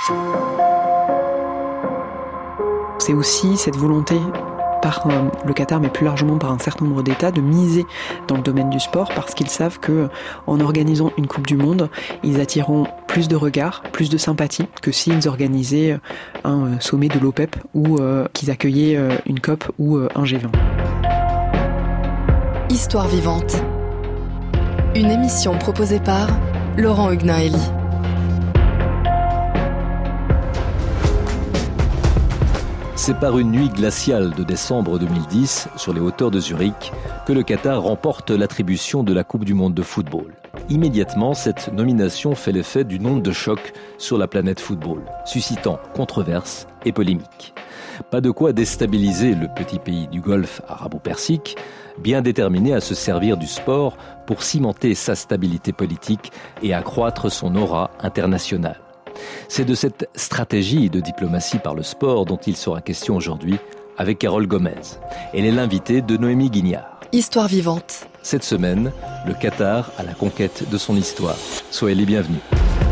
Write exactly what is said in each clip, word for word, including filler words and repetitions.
C'est aussi cette volonté par euh, le Qatar, mais plus largement par un certain nombre d'États, de miser dans le domaine du sport, parce qu'ils savent que en organisant une Coupe du Monde, ils attireront plus de regards, plus de sympathie que s'ils organisaient un sommet de l'OPEP ou euh, qu'ils accueillaient euh, une COP ou euh, un G vingt. Histoire vivante. Une émission proposée par Laurent Huguenin-Elie. C'est par une nuit glaciale de décembre deux mille dix, sur les hauteurs de Zurich, que le Qatar remporte l'attribution de la Coupe du Monde de football. Immédiatement, cette nomination fait l'effet d'une onde de choc sur la planète football, suscitant controverses et polémiques. Pas de quoi déstabiliser le petit pays du Golfe arabo-persique, bien déterminé à se servir du sport pour cimenter sa stabilité politique et accroître son aura internationale. C'est de cette stratégie de diplomatie par le sport dont il sera question aujourd'hui avec Carole Gomez. Elle est l'invitée de Noémie Guignard. Histoire vivante. Cette semaine, le Qatar à la conquête de son histoire. Soyez les bienvenus.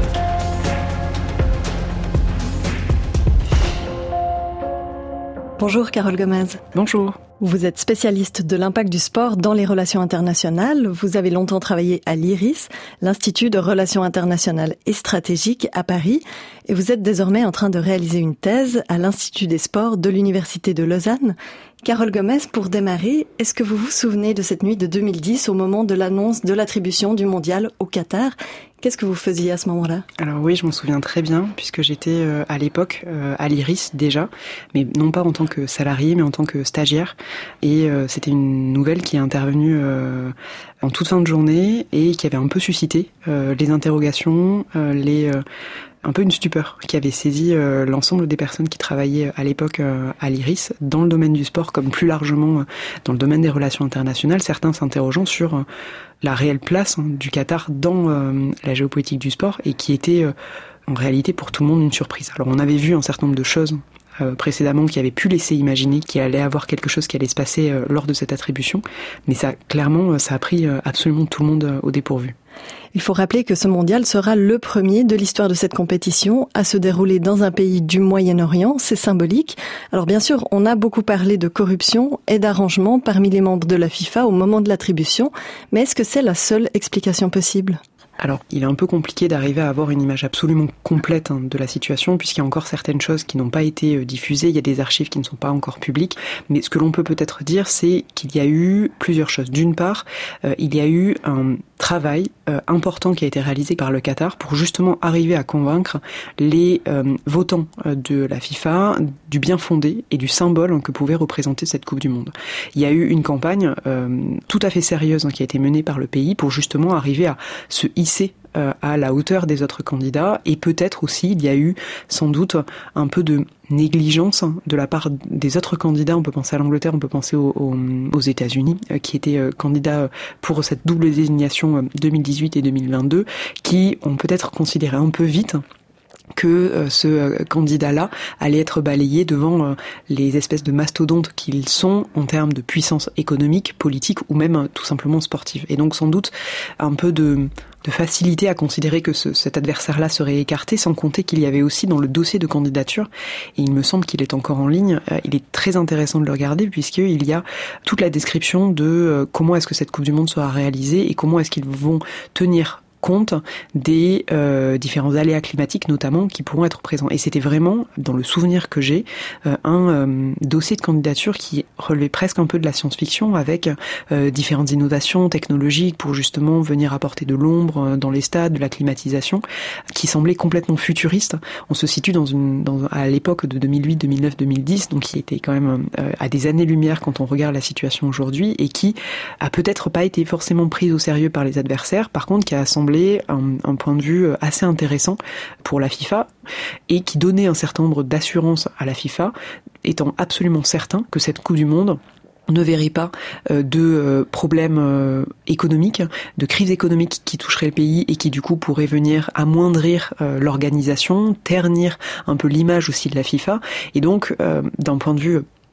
Bonjour Carole Gomez. Bonjour. Vous êtes spécialiste de l'impact du sport dans les relations internationales. Vous avez longtemps travaillé à l'I R I S, l'Institut de Relations Internationales et Stratégiques à Paris. Et vous êtes désormais en train de réaliser une thèse à l'Institut des sports de l'Université de Lausanne. Carole Gomez, pour démarrer, est-ce que vous vous souvenez de cette nuit de deux mille dix au moment de l'annonce de l'attribution du mondial au Qatar ? Qu'est-ce que vous faisiez à ce moment-là ? Alors oui, je m'en souviens très bien, puisque j'étais euh, à l'époque euh, à l'I R I S déjà, mais non pas en tant que salarié, mais en tant que stagiaire. Et euh, c'était une nouvelle qui est intervenue euh, en toute fin de journée et qui avait un peu suscité euh, les interrogations, euh, les... Euh, un peu une stupeur qui avait saisi euh, l'ensemble des personnes qui travaillaient à l'époque euh, à l'I R I S dans le domaine du sport comme plus largement euh, dans le domaine des relations internationales, certains s'interrogeant sur euh, la réelle place hein, du Qatar dans euh, la géopolitique du sport et qui était euh, en réalité pour tout le monde une surprise. Alors on avait vu un certain nombre de choses euh, précédemment qui avaient pu laisser imaginer qu'il allait avoir quelque chose qui allait se passer euh, lors de cette attribution, mais ça clairement euh, ça a pris euh, absolument tout le monde euh, au dépourvu. Il faut rappeler que ce mondial sera le premier de l'histoire de cette compétition à se dérouler dans un pays du Moyen-Orient. C'est symbolique. Alors bien sûr, on a beaucoup parlé de corruption et d'arrangement parmi les membres de la FIFA au moment de l'attribution. Mais est-ce que c'est la seule explication possible ? Alors, il est un peu compliqué d'arriver à avoir une image absolument complète hein, de la situation, puisqu'il y a encore certaines choses qui n'ont pas été euh, diffusées, il y a des archives qui ne sont pas encore publiques, mais ce que l'on peut peut-être dire, c'est qu'il y a eu plusieurs choses. D'une part, euh, il y a eu un travail euh, important qui a été réalisé par le Qatar pour justement arriver à convaincre les euh, votants euh, de la FIFA du bien fondé et du symbole hein, que pouvait représenter cette Coupe du Monde. Il y a eu une campagne euh, tout à fait sérieuse hein, qui a été menée par le pays pour justement arriver à se hisser euh, à la hauteur des autres candidats et peut-être aussi il y a eu sans doute un peu de négligence de la part des autres candidats. On peut penser à l'Angleterre, on peut penser aux, aux, aux États-Unis euh, qui étaient euh, candidats pour cette double désignation euh, deux mille dix-huit et deux mille vingt-deux qui ont peut-être considéré un peu vite que euh, ce euh, candidat-là allait être balayé devant euh, les espèces de mastodontes qu'ils sont en termes de puissance économique, politique ou même euh, tout simplement sportive. Et donc sans doute un peu de, de facilité à considérer que ce, cet adversaire-là serait écarté, sans compter qu'il y avait aussi dans le dossier de candidature, et il me semble qu'il est encore en ligne, euh, il est très intéressant de le regarder puisqu'il y a toute la description de euh, comment est-ce que cette Coupe du Monde sera réalisée et comment est-ce qu'ils vont tenir compte des euh, différents aléas climatiques notamment qui pourront être présents. Et c'était vraiment, dans le souvenir que j'ai, euh, un euh, dossier de candidature qui relevait presque un peu de la science-fiction avec euh, différentes innovations technologiques pour justement venir apporter de l'ombre euh, dans les stades, de la climatisation, qui semblait complètement futuriste. On se situe dans une, dans, à l'époque de deux mille huit, deux mille neuf, deux mille dix, donc qui était quand même euh, à des années-lumière quand on regarde la situation aujourd'hui et qui a peut-être pas été forcément prise au sérieux par les adversaires, par contre qui a semblé Un, un point de vue assez intéressant pour la FIFA et qui donnait un certain nombre d'assurances à la FIFA, étant absolument certain que cette Coupe du Monde ne verrait pas euh, de euh, problèmes euh, économiques, de crise économique qui toucherait le pays et qui du coup pourrait venir amoindrir euh, l'organisation, ternir un peu l'image aussi de la FIFA. Et donc, euh, d'un point de vue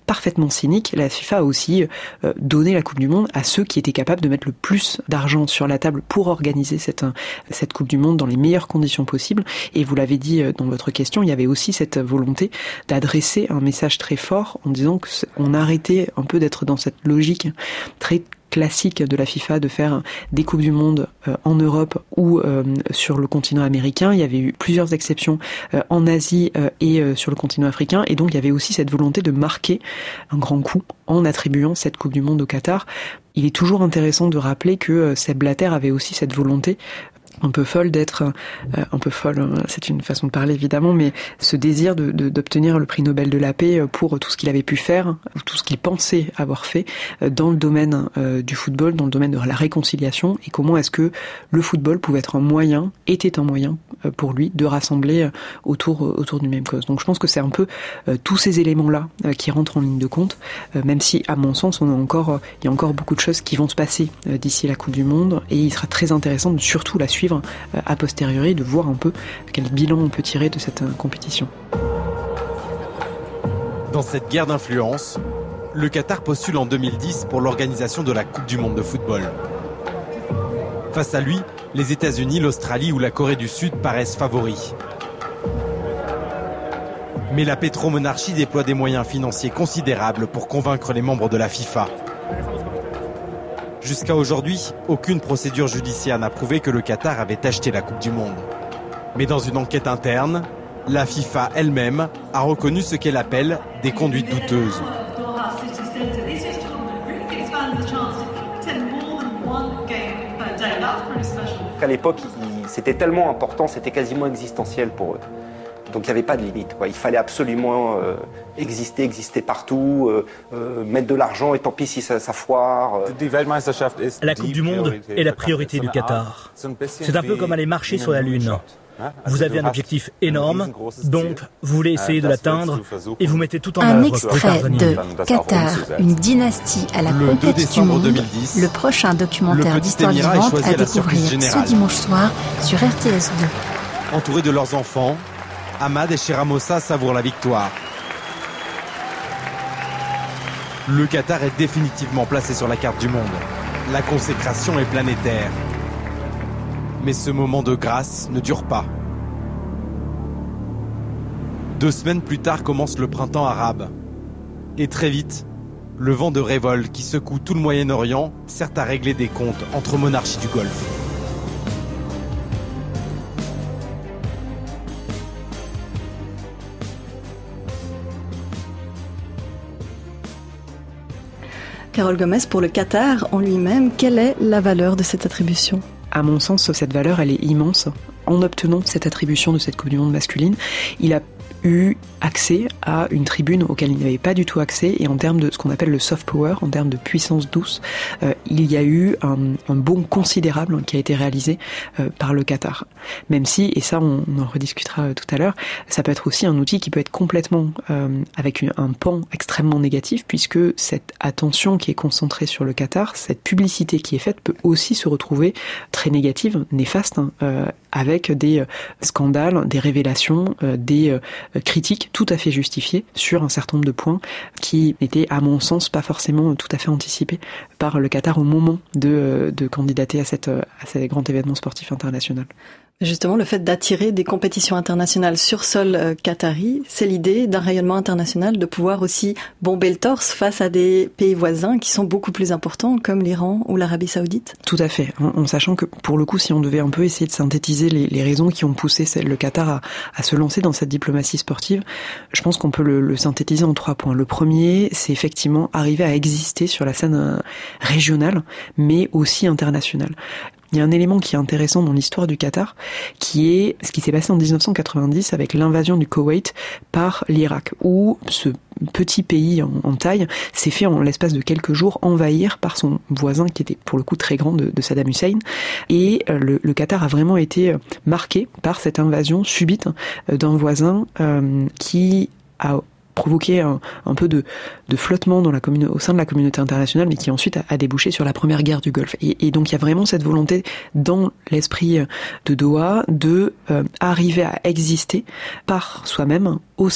parfaitement cynique, la FIFA a aussi euh, donné la Coupe du Monde à ceux qui étaient capables de mettre le plus d'argent sur la table pour organiser cette, cette Coupe du Monde dans les meilleures conditions possibles. Et vous l'avez dit dans votre question, il y avait aussi cette volonté d'adresser un message très fort en disant qu'on arrêtait un peu d'être dans cette logique très classique de la FIFA de faire des Coupes du Monde euh, en Europe ou euh, sur le continent américain. Il y avait eu plusieurs exceptions euh, en Asie euh, et euh, sur le continent africain. Et donc, il y avait aussi cette volonté de marquer un grand coup en attribuant cette Coupe du Monde au Qatar. Il est toujours intéressant de rappeler que euh, Sepp Blatter avait aussi cette volonté un peu folle d'être, euh, un peu folle, c'est une façon de parler évidemment, mais ce désir de, de, d'obtenir le prix Nobel de la paix pour tout ce qu'il avait pu faire, tout ce qu'il pensait avoir fait dans le domaine euh, du football, dans le domaine de la réconciliation, et comment est-ce que le football pouvait être un moyen, était un moyen euh, pour lui de rassembler autour, autour d'une même cause. Donc je pense que c'est un peu euh, tous ces éléments-là euh, qui rentrent en ligne de compte, euh, même si à mon sens on a encore, euh, il y a encore beaucoup de choses qui vont se passer euh, d'ici la Coupe du Monde, et il sera très intéressant de surtout la suivre a posteriori, de voir un peu quel bilan on peut tirer de cette compétition. Dans cette guerre d'influence, le Qatar postule en deux mille dix pour l'organisation de la Coupe du Monde de football. Face à lui, les États-Unis, l'Australie ou la Corée du Sud paraissent favoris. Mais la pétromonarchie déploie des moyens financiers considérables pour convaincre les membres de la FIFA. Jusqu'à aujourd'hui, aucune procédure judiciaire n'a prouvé que le Qatar avait acheté la Coupe du Monde. Mais dans une enquête interne, la FIFA elle-même a reconnu ce qu'elle appelle des conduites douteuses. À l'époque, c'était tellement important, c'était quasiment existentiel pour eux. Donc il n'y avait pas de limite, quoi. Il fallait absolument euh, exister, exister partout, euh, euh, mettre de l'argent et tant pis si ça, ça foire. Euh. La Coupe du Monde est la priorité du Qatar. C'est un peu comme aller marcher sur la Lune. Vous avez un objectif énorme, donc vous voulez essayer de l'atteindre et vous mettez tout en un œuvre extrait pour y parvenir. de Qatar, une dynastie à la Le conquête deux décembre du monde, deux mille dix, le prochain documentaire le petit d'histoire Émirat est vivante choisi à à la surprise découvrir ce générale. dimanche soir sur R T S deux. Entourés de leurs enfants, Ahmad et Cheramossa savourent la victoire. Le Qatar est définitivement placé sur la carte du monde. La consécration est planétaire. Mais ce moment de grâce ne dure pas. Deux semaines plus tard commence le printemps arabe. Et très vite, le vent de révolte qui secoue tout le Moyen-Orient sert à régler des comptes entre monarchies du Golfe. Carole Gomez, pour le Qatar en lui-même, quelle est la valeur de cette attribution ? À mon sens, cette valeur, elle est immense. En obtenant cette attribution de cette Coupe du Monde masculine, il a eu accès à une tribune auquel il n'avait pas du tout accès, et en termes de ce qu'on appelle le soft power, en termes de puissance douce, euh, il y a eu un, un bond considérable qui a été réalisé euh, par le Qatar. Même si, et ça on, on en rediscutera euh, tout à l'heure, ça peut être aussi un outil qui peut être complètement euh, avec une, un pan extrêmement négatif, puisque cette attention qui est concentrée sur le Qatar, cette publicité qui est faite peut aussi se retrouver très négative, néfaste, hein, euh, avec des euh, scandales, des révélations, euh, des euh, critiques tout à fait justifiées sur un certain nombre de points qui n'étaient, à mon sens, pas forcément tout à fait anticipés par le Qatar au moment de, de candidater à, cette, à ces grands événements sportifs internationaux. Justement, le fait d'attirer des compétitions internationales sur sol euh, qatari, c'est l'idée d'un rayonnement international, de pouvoir aussi bomber le torse face à des pays voisins qui sont beaucoup plus importants, comme l'Iran ou l'Arabie Saoudite. Tout à fait, en, en sachant que, pour le coup, si on devait un peu essayer de synthétiser les, les raisons qui ont poussé le Qatar à, à se lancer dans cette diplomatie sportive, je pense qu'on peut le, le synthétiser en trois points. Le premier, c'est effectivement arriver à exister sur la scène régionale, mais aussi internationale. Il y a un élément qui est intéressant dans l'histoire du Qatar, qui est ce qui s'est passé en dix-neuf cent quatre-vingt-dix avec l'invasion du Koweït par l'Irak, où ce petit pays en, en taille s'est fait en l'espace de quelques jours envahir par son voisin qui était pour le coup très grand de, de Saddam Hussein, et le, le Qatar a vraiment été marqué par cette invasion subite d'un voisin euh, qui a provoqué un, un peu de, de flottement dans la commune, au sein de la communauté internationale, mais qui ensuite a, a débouché sur la première guerre du Golfe. Et, et donc il y a vraiment cette volonté dans l'esprit de Doha de euh, arriver à exister par soi-même au sein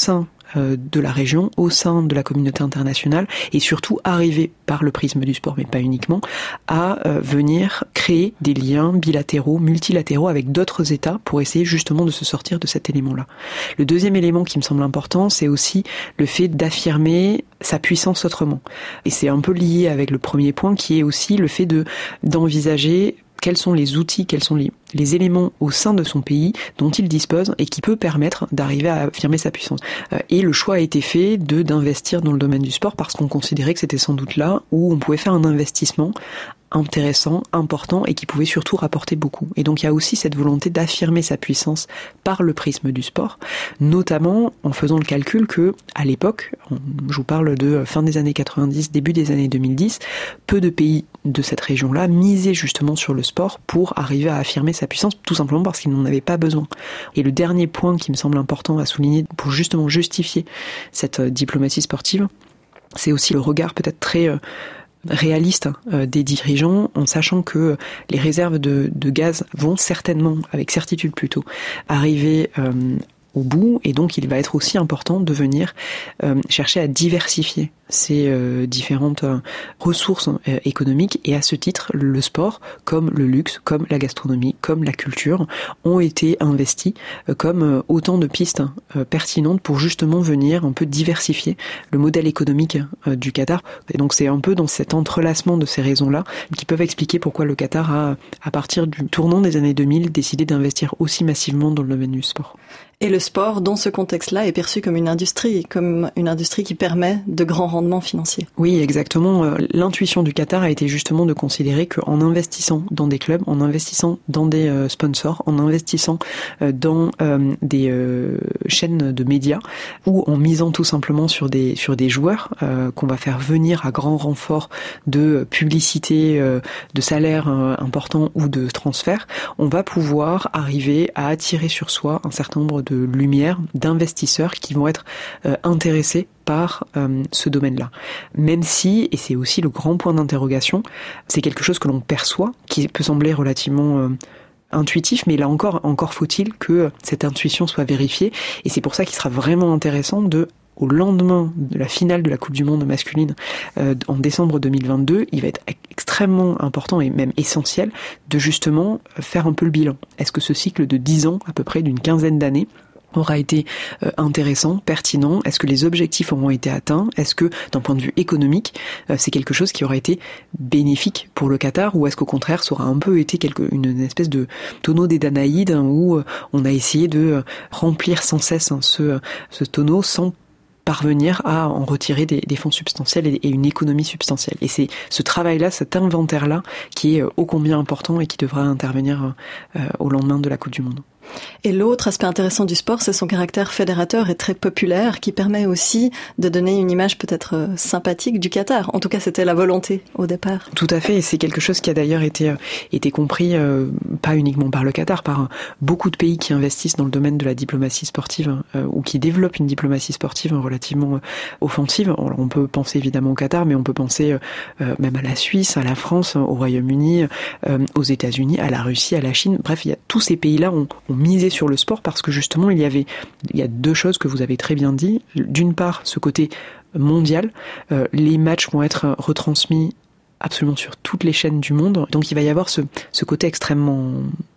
euh, de la région, au sein de la communauté internationale, et surtout arriver par le prisme du sport, mais pas uniquement, à euh, venir créer des liens bilatéraux, multilatéraux avec d'autres États pour essayer justement de se sortir de cet élément-là. Le deuxième élément qui me semble important, c'est aussi le fait d'affirmer sa puissance autrement. Et c'est un peu lié avec le premier point, qui est aussi le fait de d'envisager quels sont les outils, quels sont les, les éléments au sein de son pays dont il dispose et qui peut permettre d'arriver à affirmer sa puissance. Et le choix a été fait de d'investir dans le domaine du sport parce qu'on considérait que c'était sans doute là où on pouvait faire un investissement intéressant, important et qui pouvait surtout rapporter beaucoup. Et donc il y a aussi cette volonté d'affirmer sa puissance par le prisme du sport, notamment en faisant le calcul que, à l'époque, je vous parle de fin des années quatre-vingt-dix, début des années deux mille dix, peu de pays de cette région-là misaient justement sur le sport pour arriver à affirmer sa puissance, tout simplement parce qu'ils n'en avaient pas besoin. Et le dernier point qui me semble important à souligner pour justement justifier cette diplomatie sportive, c'est aussi le regard peut-être très réaliste euh, des dirigeants, en sachant que les réserves de, de gaz vont certainement, avec certitude plutôt, arriver euh, au bout, et donc il va être aussi important de venir euh, chercher à diversifier ces euh, différentes euh, ressources euh, économiques, et à ce titre, le sport, comme le luxe, comme la gastronomie, comme la culture, ont été investis euh, comme euh, autant de pistes euh, pertinentes pour justement venir un peu diversifier le modèle économique euh, du Qatar. Et donc c'est un peu dans cet entrelacement de ces raisons-là qui peuvent expliquer pourquoi le Qatar a, à partir du tournant des années deux mille, décidé d'investir aussi massivement dans le domaine du sport. Et le sport, dans ce contexte-là, est perçu comme une industrie, comme une industrie qui permet de grands rendements financiers. Oui, exactement. L'intuition du Qatar a été justement de considérer qu'en investissant dans des clubs, en investissant dans des euh, sponsors, en investissant euh, dans euh, des euh, chaînes de médias, ou en misant tout simplement sur des sur des joueurs euh, qu'on va faire venir à grand renfort de publicité, euh, de salaires euh, importants ou de transferts, on va pouvoir arriver à attirer sur soi un certain nombre de lumière, d'investisseurs qui vont être euh, intéressés par euh, ce domaine-là. Même si, et c'est aussi le grand point d'interrogation, c'est quelque chose que l'on perçoit, qui peut sembler relativement euh, intuitif, mais là encore, encore faut-il que cette intuition soit vérifiée, et c'est pour ça qu'il sera vraiment intéressant de, au lendemain de la finale de la Coupe du Monde masculine euh, en décembre deux mille vingt-deux, il va être extrêmement important et même essentiel de justement faire un peu le bilan. Est-ce que ce cycle de dix ans, à peu près d'une quinzaine d'années, aura été euh, intéressant, pertinent? Est-ce que les objectifs auront été atteints? Est-ce que, d'un point de vue économique, euh, c'est quelque chose qui aura été bénéfique pour le Qatar, ou est-ce qu'au contraire, ça aura un peu été quelque, une, une espèce de tonneau des Danaïdes, hein, où euh, on a essayé de euh, remplir sans cesse hein, ce, ce tonneau sans parvenir à en retirer des, des fonds substantiels et, et une économie substantielle. Et c'est ce travail-là, cet inventaire-là, qui est ô combien important et qui devra intervenir euh, au lendemain de la Coupe du Monde. Et l'autre aspect intéressant du sport, c'est son caractère fédérateur et très populaire, qui permet aussi de donner une image peut-être sympathique du Qatar. En tout cas, c'était la volonté au départ. Tout à fait, et c'est quelque chose qui a d'ailleurs été, été compris, euh, pas uniquement par le Qatar, par beaucoup de pays qui investissent dans le domaine de la diplomatie sportive, euh, ou qui développent une diplomatie sportive relativement euh, offensive. Alors, on peut penser évidemment au Qatar, mais on peut penser euh, même à la Suisse, à la France, au Royaume-Uni, euh, aux États-Unis, à la Russie, à la Chine. Bref, il y a, tous ces pays-là ont, ont misé sur le sport parce que justement il y avait il y a deux choses que vous avez très bien dit. D'une part, ce côté mondial, euh, les matchs vont être retransmis absolument sur toutes les chaînes du monde, donc il va y avoir ce, ce côté extrêmement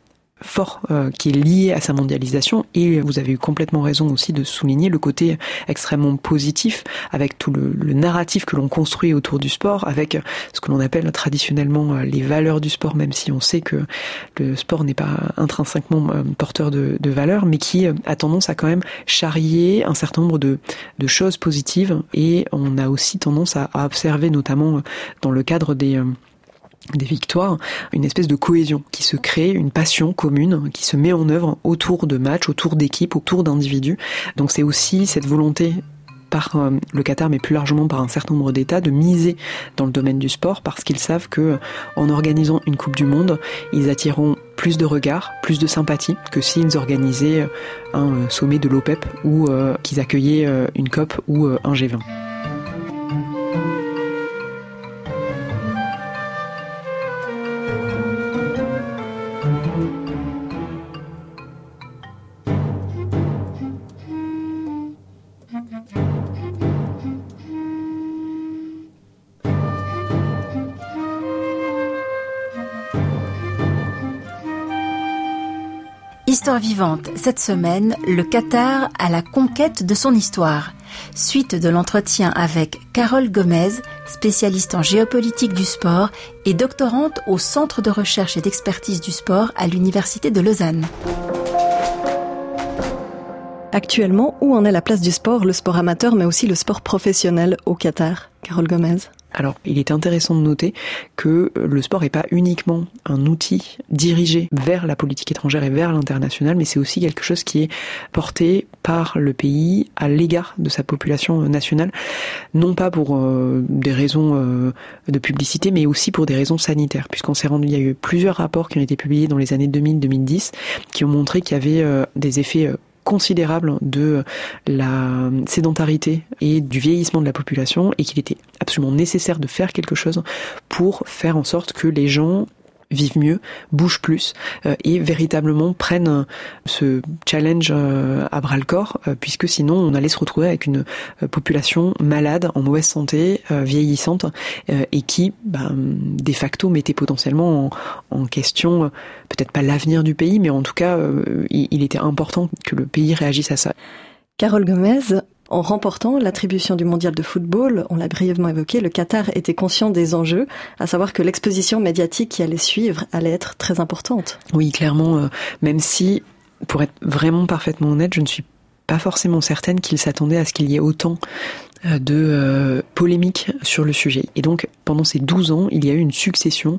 fort euh, qui est lié à sa mondialisation, et vous avez eu complètement raison aussi de souligner le côté extrêmement positif avec tout le, le narratif que l'on construit autour du sport, avec ce que l'on appelle traditionnellement euh, les valeurs du sport, même si on sait que le sport n'est pas intrinsèquement euh, porteur de, de valeurs, mais qui euh, a tendance à quand même charrier un certain nombre de, de choses positives, et on a aussi tendance à, à observer, notamment euh, dans le cadre des euh, des victoires, une espèce de cohésion qui se crée, une passion commune qui se met en œuvre autour de matchs, autour d'équipes, autour d'individus. Donc c'est aussi cette volonté par euh, le Qatar, mais plus largement par un certain nombre d'États, de miser dans le domaine du sport, parce qu'ils savent que en organisant une Coupe du Monde, ils attireront plus de regards, plus de sympathie que s'ils organisaient un euh, sommet de l'OPEP ou euh, qu'ils accueillaient euh, une COP ou euh, un G vingt. Histoire vivante, cette semaine, le Qatar à la conquête de son histoire. Suite de l'entretien avec Carole Gomez, spécialiste en géopolitique du sport et doctorante au Centre de recherche et d'expertise du sport à l'Université de Lausanne. Actuellement, où en est la place du sport, le sport amateur, mais aussi le sport professionnel au Qatar, Carole Gomez? Alors, il est intéressant de noter que le sport n'est pas uniquement un outil dirigé vers la politique étrangère et vers l'international, mais c'est aussi quelque chose qui est porté par le pays à l'égard de sa population nationale, non pas pour euh, des raisons euh, de publicité, mais aussi pour des raisons sanitaires, puisqu'on s'est rendu, il y a eu plusieurs rapports qui ont été publiés dans les années deux mille à deux mille dix, qui ont montré qu'il y avait euh, des effets euh, considérable de la sédentarité et du vieillissement de la population et qu'il était absolument nécessaire de faire quelque chose pour faire en sorte que les gens vivent mieux, bougent plus euh, et véritablement prennent euh, ce challenge euh, à bras-le-corps euh, puisque sinon on allait se retrouver avec une euh, population malade, en mauvaise santé, euh, vieillissante euh, et qui ben, de facto mettait potentiellement en, en question euh, peut-être pas l'avenir du pays, mais en tout cas euh, il, il était important que le pays réagisse à ça. Carole Gomez, en remportant l'attribution du mondial de football, on l'a brièvement évoqué, le Qatar était conscient des enjeux, à savoir que l'exposition médiatique qui allait suivre allait être très importante. Oui, clairement, euh, même si, pour être vraiment parfaitement honnête, je ne suis pas forcément certaine qu'il s'attendait à ce qu'il y ait autant de euh, polémiques sur le sujet. Et donc, pendant ces douze ans, il y a eu une succession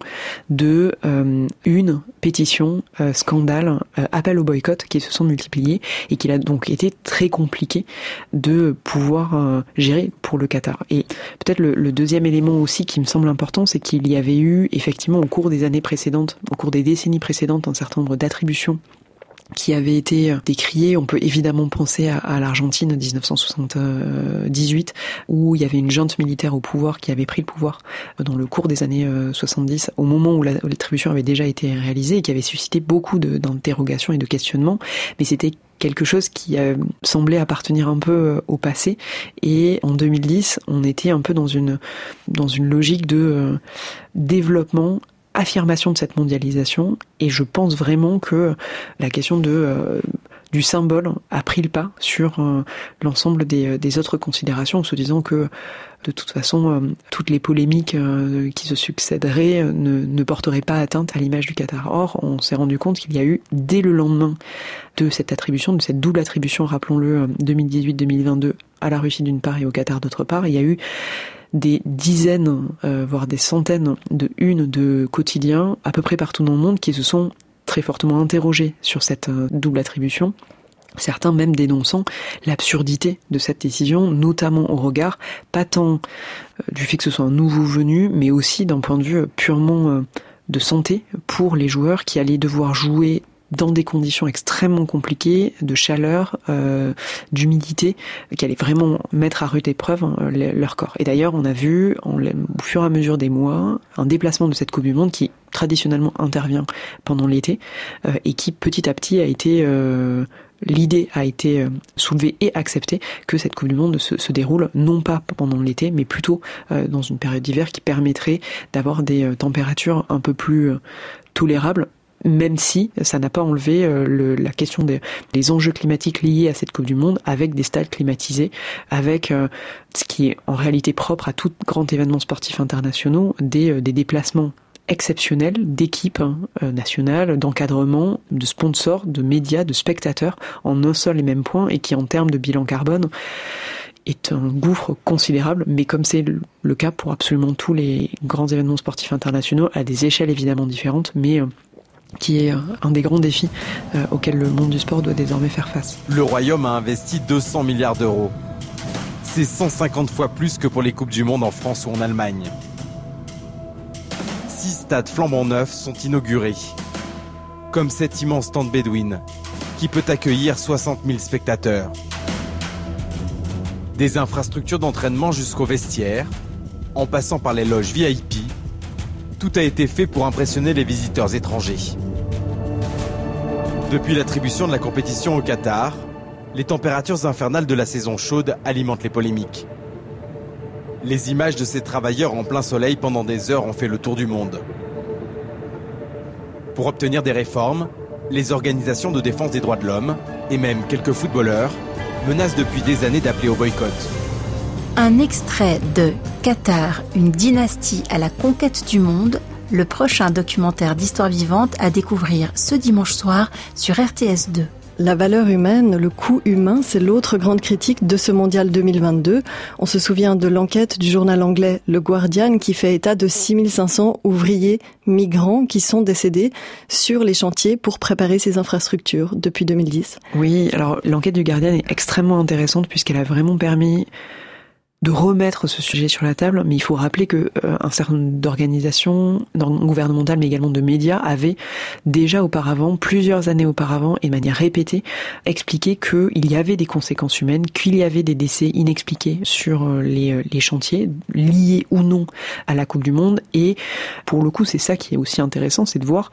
de euh, une pétition, euh, scandale, euh, appel au boycott qui se sont multipliés et qu'il a donc été très compliqué de pouvoir euh, gérer pour le Qatar. Et peut-être le, le deuxième élément aussi qui me semble important, c'est qu'il y avait eu effectivement au cours des années précédentes, au cours des décennies précédentes, un certain nombre d'attributions qui avait été décrié. On peut évidemment penser à, à l'Argentine en dix-neuf cent soixante-dix-huit, où il y avait une junte militaire au pouvoir qui avait pris le pouvoir dans le cours des années soixante-dix, au moment où, la, où l'attribution avait déjà été réalisée et qui avait suscité beaucoup de, d'interrogations et de questionnements. Mais c'était quelque chose qui euh, semblait appartenir un peu au passé. Et en deux mille dix, on était un peu dans une, dans une logique de euh, développement, affirmation de cette mondialisation, et je pense vraiment que la question de euh, du symbole a pris le pas sur euh, l'ensemble des, des autres considérations, en se disant que de toute façon euh, toutes les polémiques euh, qui se succéderaient euh, ne, ne porteraient pas atteinte à l'image du Qatar. Or, on s'est rendu compte qu'il y a eu, dès le lendemain de cette attribution, de cette double attribution, rappelons-le, deux mille dix-huit deux mille vingt-deux, à la Russie d'une part et au Qatar d'autre part, il y a eu des dizaines, euh, voire des centaines de unes de quotidiens, à peu près partout dans le monde, qui se sont très fortement interrogés sur cette euh, double attribution. Certains même dénonçant l'absurdité de cette décision, notamment au regard, pas tant euh, du fait que ce soit un nouveau venu, mais aussi d'un point de vue purement euh, de santé pour les joueurs qui allaient devoir jouer dans des conditions extrêmement compliquées, de chaleur, euh, d'humidité, qui allaient vraiment mettre à rude épreuve hein, le, leur corps. Et d'ailleurs, on a vu, en, au fur et à mesure des mois, un déplacement de cette Coupe du Monde qui traditionnellement intervient pendant l'été euh, et qui petit à petit a été... Euh, L'idée a été soulevée et acceptée que cette Coupe du Monde se, se déroule non pas pendant l'été, mais plutôt euh, dans une période d'hiver qui permettrait d'avoir des euh, températures un peu plus euh, tolérables, même si ça n'a pas enlevé euh, le, la question des, des enjeux climatiques liés à cette Coupe du Monde, avec des stades climatisés, avec euh, ce qui est en réalité propre à tout grand événement sportif internationaux, des, euh, des déplacements exceptionnel d'équipes euh, nationales, d'encadrement, de sponsors, de médias, de spectateurs en un seul et même point, et qui en termes de bilan carbone est un gouffre considérable, mais comme c'est le cas pour absolument tous les grands événements sportifs internationaux, à des échelles évidemment différentes, mais euh, qui est un des grands défis euh, auxquels le monde du sport doit désormais faire face. Le Royaume a investi deux cents milliards d'euros. C'est cent cinquante fois plus que pour les Coupes du Monde en France ou en Allemagne. Six stades flambant neufs sont inaugurés, comme cet immense stand bédouine, qui peut accueillir soixante mille spectateurs. Des infrastructures d'entraînement jusqu'aux vestiaires, en passant par les loges V I P, tout a été fait pour impressionner les visiteurs étrangers. Depuis l'attribution de la compétition au Qatar, les températures infernales de la saison chaude alimentent les polémiques. Les images de ces travailleurs en plein soleil pendant des heures ont fait le tour du monde. Pour obtenir des réformes, les organisations de défense des droits de l'homme, et même quelques footballeurs, menacent depuis des années d'appeler au boycott. Un extrait de Qatar, une dynastie à la conquête du monde, le prochain documentaire d'histoire vivante à découvrir ce dimanche soir sur R T S deux. La valeur humaine, le coût humain, c'est l'autre grande critique de ce mondial deux mille vingt-deux. On se souvient de l'enquête du journal anglais Le Guardian qui fait état de six mille cinq cents ouvriers migrants qui sont décédés sur les chantiers pour préparer ces infrastructures depuis deux mille dix. Oui, alors l'enquête du Guardian est extrêmement intéressante puisqu'elle a vraiment permis de remettre ce sujet sur la table, mais il faut rappeler que euh, un certain nombre d'organisations gouvernementales, mais également de médias, avaient déjà auparavant, plusieurs années auparavant, et de manière répétée, expliqué qu'il y avait des conséquences humaines, qu'il y avait des décès inexpliqués sur les, les chantiers, liés ou non à la Coupe du Monde. Et pour le coup, c'est ça qui est aussi intéressant, c'est de voir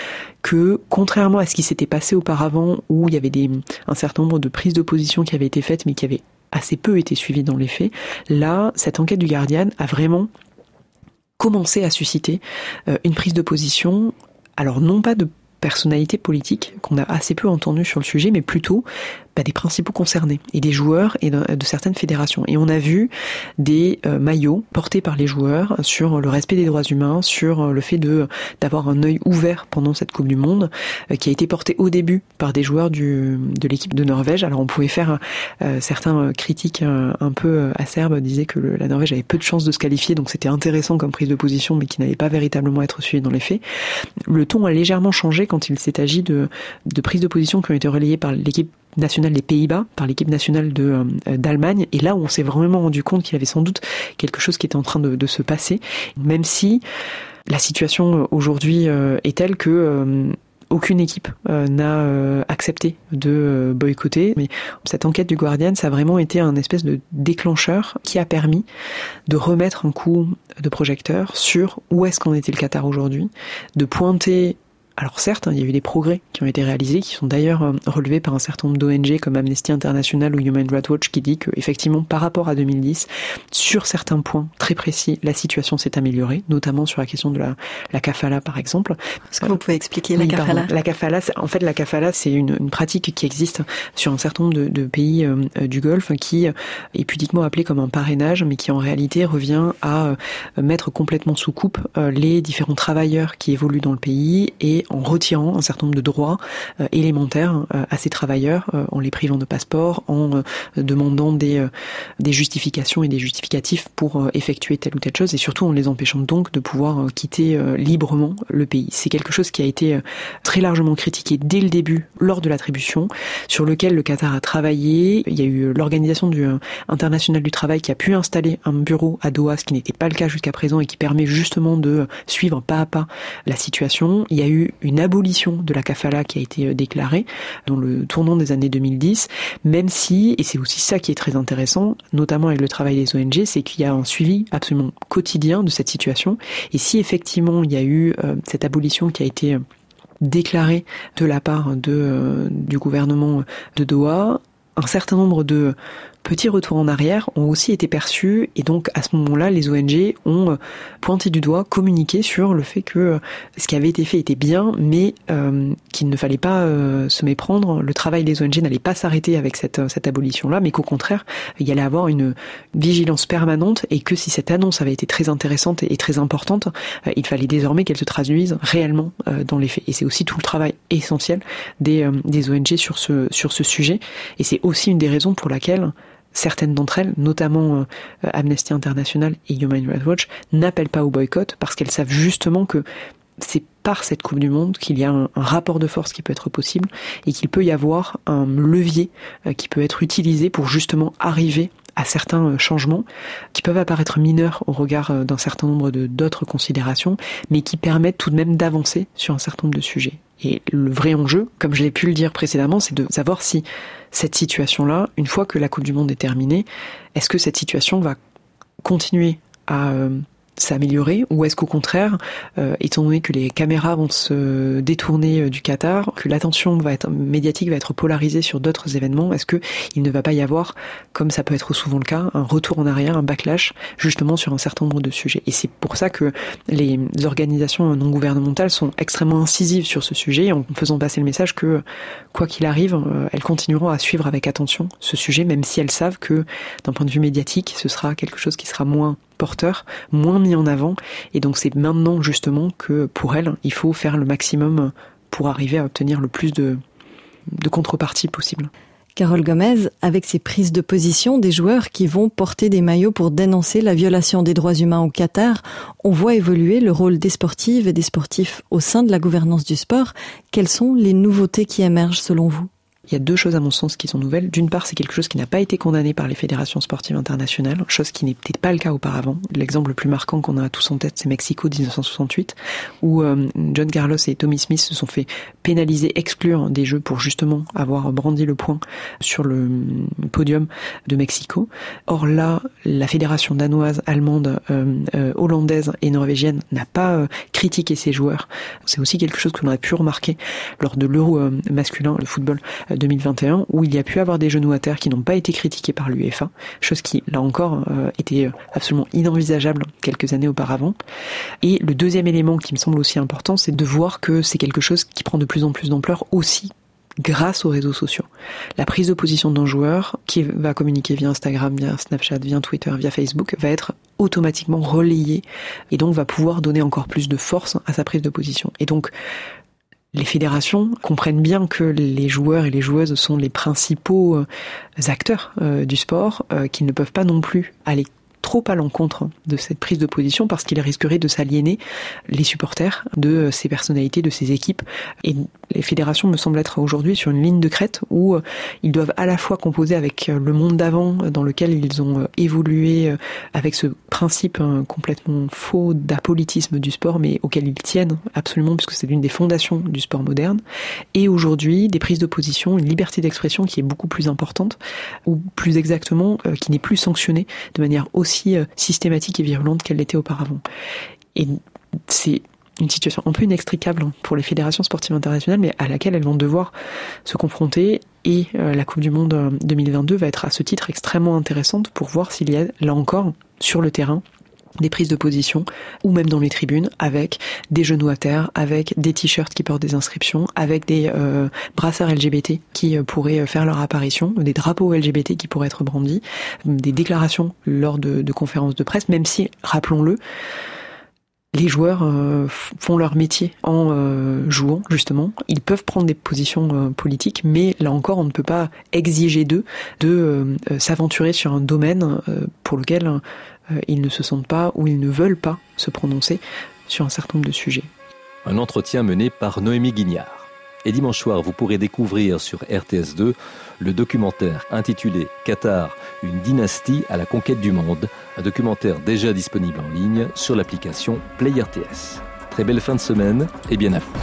que, contrairement à ce qui s'était passé auparavant, où il y avait des, un certain nombre de prises de position qui avaient été faites, mais qui avaient assez peu été suivi dans les faits. Là, cette enquête du Guardian a vraiment commencé à susciter euh, une prise de position, alors non pas de personnalités politiques qu'on a assez peu entendues sur le sujet, mais plutôt bah, des principaux concernés et des joueurs et de, de certaines fédérations. Et on a vu des euh, maillots portés par les joueurs sur le respect des droits humains, sur le fait de d'avoir un œil ouvert pendant cette Coupe du Monde, euh, qui a été porté au début par des joueurs du, de l'équipe de Norvège. Alors on pouvait faire euh, certains critiques euh, un peu acerbes, disaient que le, la Norvège avait peu de chances de se qualifier, donc c'était intéressant comme prise de position, mais qui n'allait pas véritablement être suivi dans les faits. Le ton a légèrement changé quand il s'est agi de, de prises de position qui ont été relayées par l'équipe nationale des Pays-Bas, par l'équipe nationale de, euh, d'Allemagne, et là où on s'est vraiment rendu compte qu'il y avait sans doute quelque chose qui était en train de, de se passer, même si la situation aujourd'hui euh, est telle que euh, aucune équipe euh, n'a euh, accepté de euh, boycotter. Mais cette enquête du Guardian, ça a vraiment été un espèce de déclencheur qui a permis de remettre un coup de projecteur sur où est-ce qu'en était le Qatar aujourd'hui, de pointer. Alors certes, il y a eu des progrès qui ont été réalisés, qui sont d'ailleurs relevés par un certain nombre d'O N G comme Amnesty International ou Human Rights Watch, qui dit que effectivement, par rapport à deux mille dix, sur certains points très précis, la situation s'est améliorée, notamment sur la question de la, la kafala par exemple. Est-ce que vous pouvez expliquer la oui, kafala? Pardon. La kafala, en fait, la kafala, c'est une, une pratique qui existe sur un certain nombre de, de pays euh, du Golfe, qui est pudiquement appelée comme un parrainage, mais qui en réalité revient à euh, mettre complètement sous coupe euh, les différents travailleurs qui évoluent dans le pays et en retirant un certain nombre de droits euh, élémentaires euh, à ces travailleurs, euh, en les privant de passeport, en euh, demandant des, euh, des justifications et des justificatifs pour euh, effectuer telle ou telle chose, et surtout en les empêchant donc de pouvoir euh, quitter euh, librement le pays. C'est quelque chose qui a été euh, très largement critiqué dès le début, lors de l'attribution, sur lequel le Qatar a travaillé. Il y a eu l'Organisation du, euh, internationale du travail qui a pu installer un bureau à Doha, ce qui n'était pas le cas jusqu'à présent, et qui permet justement de suivre pas à pas la situation. Il y a eu une abolition de la kafala qui a été déclarée dans le tournant des années deux mille dix, même si, et c'est aussi ça qui est très intéressant, notamment avec le travail des O N G, c'est qu'il y a un suivi absolument quotidien de cette situation. Et si effectivement il y a eu euh, cette abolition qui a été déclarée de la part de, euh, du gouvernement de Doha, un certain nombre de petits retours en arrière ont aussi été perçus, et donc à ce moment-là, les O N G ont pointé du doigt, communiqué sur le fait que ce qui avait été fait était bien, mais euh, qu'il ne fallait pas euh, se méprendre. Le travail des O N G n'allait pas s'arrêter avec cette, cette abolition-là, mais qu'au contraire, il y allait avoir une vigilance permanente, et que si cette annonce avait été très intéressante et très importante, euh, il fallait désormais qu'elle se traduise réellement euh, dans les faits. Et c'est aussi tout le travail essentiel des, euh, des O N G sur ce, sur ce sujet, et c'est aussi une des raisons pour laquelle certaines d'entre elles, notamment euh, Amnesty International et Human Rights Watch, n'appellent pas au boycott, parce qu'elles savent justement que c'est par cette Coupe du Monde qu'il y a un, un rapport de force qui peut être possible, et qu'il peut y avoir un levier euh, qui peut être utilisé pour justement arriver à certains changements qui peuvent apparaître mineurs au regard d'un certain nombre de, d'autres considérations, mais qui permettent tout de même d'avancer sur un certain nombre de sujets. Et le vrai enjeu, comme je l'ai pu le dire précédemment, c'est de savoir si cette situation-là, une fois que la Coupe du Monde est terminée, est-ce que cette situation va continuer à euh, s'améliorer, ou est-ce qu'au contraire, euh, étant donné que les caméras vont se détourner euh, du Qatar, que l'attention va être médiatique va être polarisée sur d'autres événements, est-ce que il ne va pas y avoir, comme ça peut être souvent le cas, un retour en arrière, un backlash, justement sur un certain nombre de sujets. Et c'est pour ça que les organisations non gouvernementales sont extrêmement incisives sur ce sujet, en faisant passer le message que, quoi qu'il arrive, euh, elles continueront à suivre avec attention ce sujet, même si elles savent que, d'un point de vue médiatique, ce sera quelque chose qui sera moins porteur, moins mis en avant. Et donc c'est maintenant justement que pour elle, il faut faire le maximum pour arriver à obtenir le plus de, de contreparties possible. Carole Gomez, avec ces prises de position des joueurs qui vont porter des maillots pour dénoncer la violation des droits humains au Qatar, on voit évoluer le rôle des sportives et des sportifs au sein de la gouvernance du sport. Quelles sont les nouveautés qui émergent selon vous ? Il y a deux choses à mon sens qui sont nouvelles. D'une part, c'est quelque chose qui n'a pas été condamné par les fédérations sportives internationales, chose qui n'était pas le cas auparavant. L'exemple le plus marquant qu'on a tous en tête, c'est Mexico dix-neuf cent soixante-huit, où euh, John Carlos et Tommy Smith se sont fait pénaliser, exclure des Jeux pour justement avoir brandi le poing sur le podium de Mexico. Or là, la fédération danoise, allemande, euh, euh, hollandaise et norvégienne n'a pas euh, critiqué ces joueurs. C'est aussi quelque chose que l'on a pu remarquer lors de l'Euro euh, masculin, le football deux mille vingt et un, où il y a pu avoir des genoux à terre qui n'ont pas été critiqués par l'UEFA, chose qui, là encore, euh, était absolument inenvisageable quelques années auparavant. Et le deuxième élément qui me semble aussi important, c'est de voir que c'est quelque chose qui prend de plus en plus d'ampleur aussi grâce aux réseaux sociaux. La prise de position d'un joueur qui va communiquer via Instagram, via Snapchat, via Twitter, via Facebook, va être automatiquement relayée et donc va pouvoir donner encore plus de force à sa prise de position. Et donc, les fédérations comprennent bien que les joueurs et les joueuses sont les principaux acteurs euh, du sport, euh, qu'ils ne peuvent pas non plus aller trop à l'encontre de cette prise de position parce qu'il risquerait de s'aliéner les supporters de ces personnalités, de ces équipes. Et les fédérations me semblent être aujourd'hui sur une ligne de crête où ils doivent à la fois composer avec le monde d'avant dans lequel ils ont évolué avec ce principe complètement faux d'apolitisme du sport mais auquel ils tiennent absolument puisque c'est l'une des fondations du sport moderne. Et aujourd'hui, des prises de position, une liberté d'expression qui est beaucoup plus importante ou plus exactement qui n'est plus sanctionnée de manière aussi aussi systématique et virulente qu'elle l'était auparavant. Et c'est une situation un peu inextricable pour les fédérations sportives internationales, mais à laquelle elles vont devoir se confronter. Et euh, la Coupe du Monde deux mille vingt-deux va être à ce titre extrêmement intéressante pour voir s'il y a, là encore, sur le terrain, des prises de position, ou même dans les tribunes, avec des genoux à terre, avec des t-shirts qui portent des inscriptions, avec des euh, brassards L G B T qui euh, pourraient faire leur apparition, des drapeaux L G B T qui pourraient être brandis, des déclarations lors de, de conférences de presse, même si, rappelons-le, les joueurs euh, font leur métier en euh, jouant, justement. Ils peuvent prendre des positions euh, politiques, mais là encore, on ne peut pas exiger d'eux de euh, s'aventurer sur un domaine euh, pour lequel euh, ils ne se sentent pas ou ils ne veulent pas se prononcer sur un certain nombre de sujets. Un entretien mené par Noémie Guignard. Et dimanche soir, vous pourrez découvrir sur R T S deux le documentaire intitulé « Qatar, une dynastie à la conquête du monde », un documentaire déjà disponible en ligne sur l'application Play R T S. Très belle fin de semaine et bien à vous.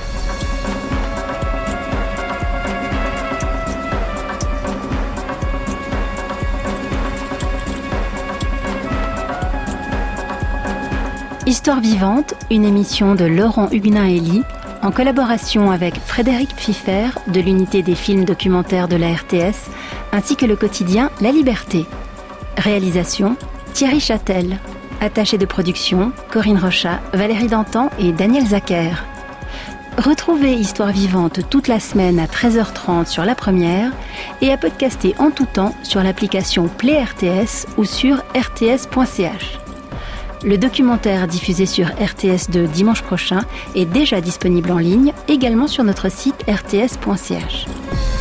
Histoire vivante, une émission de Laurent Huguenin-Elie, en collaboration avec Frédéric Pfiffer de l'unité des films documentaires de la R T S, ainsi que le quotidien La Liberté. Réalisation, Thierry Châtel. Attaché de production, Corinne Rochat, Valérie Dantan et Daniel Zacher. Retrouvez Histoire vivante toute la semaine à treize heures trente sur La Première et à podcaster en tout temps sur l'application Play R T S ou sur r t s point c h. Le documentaire diffusé sur R T S deux dimanche prochain est déjà disponible en ligne, également sur notre site r t s point c h.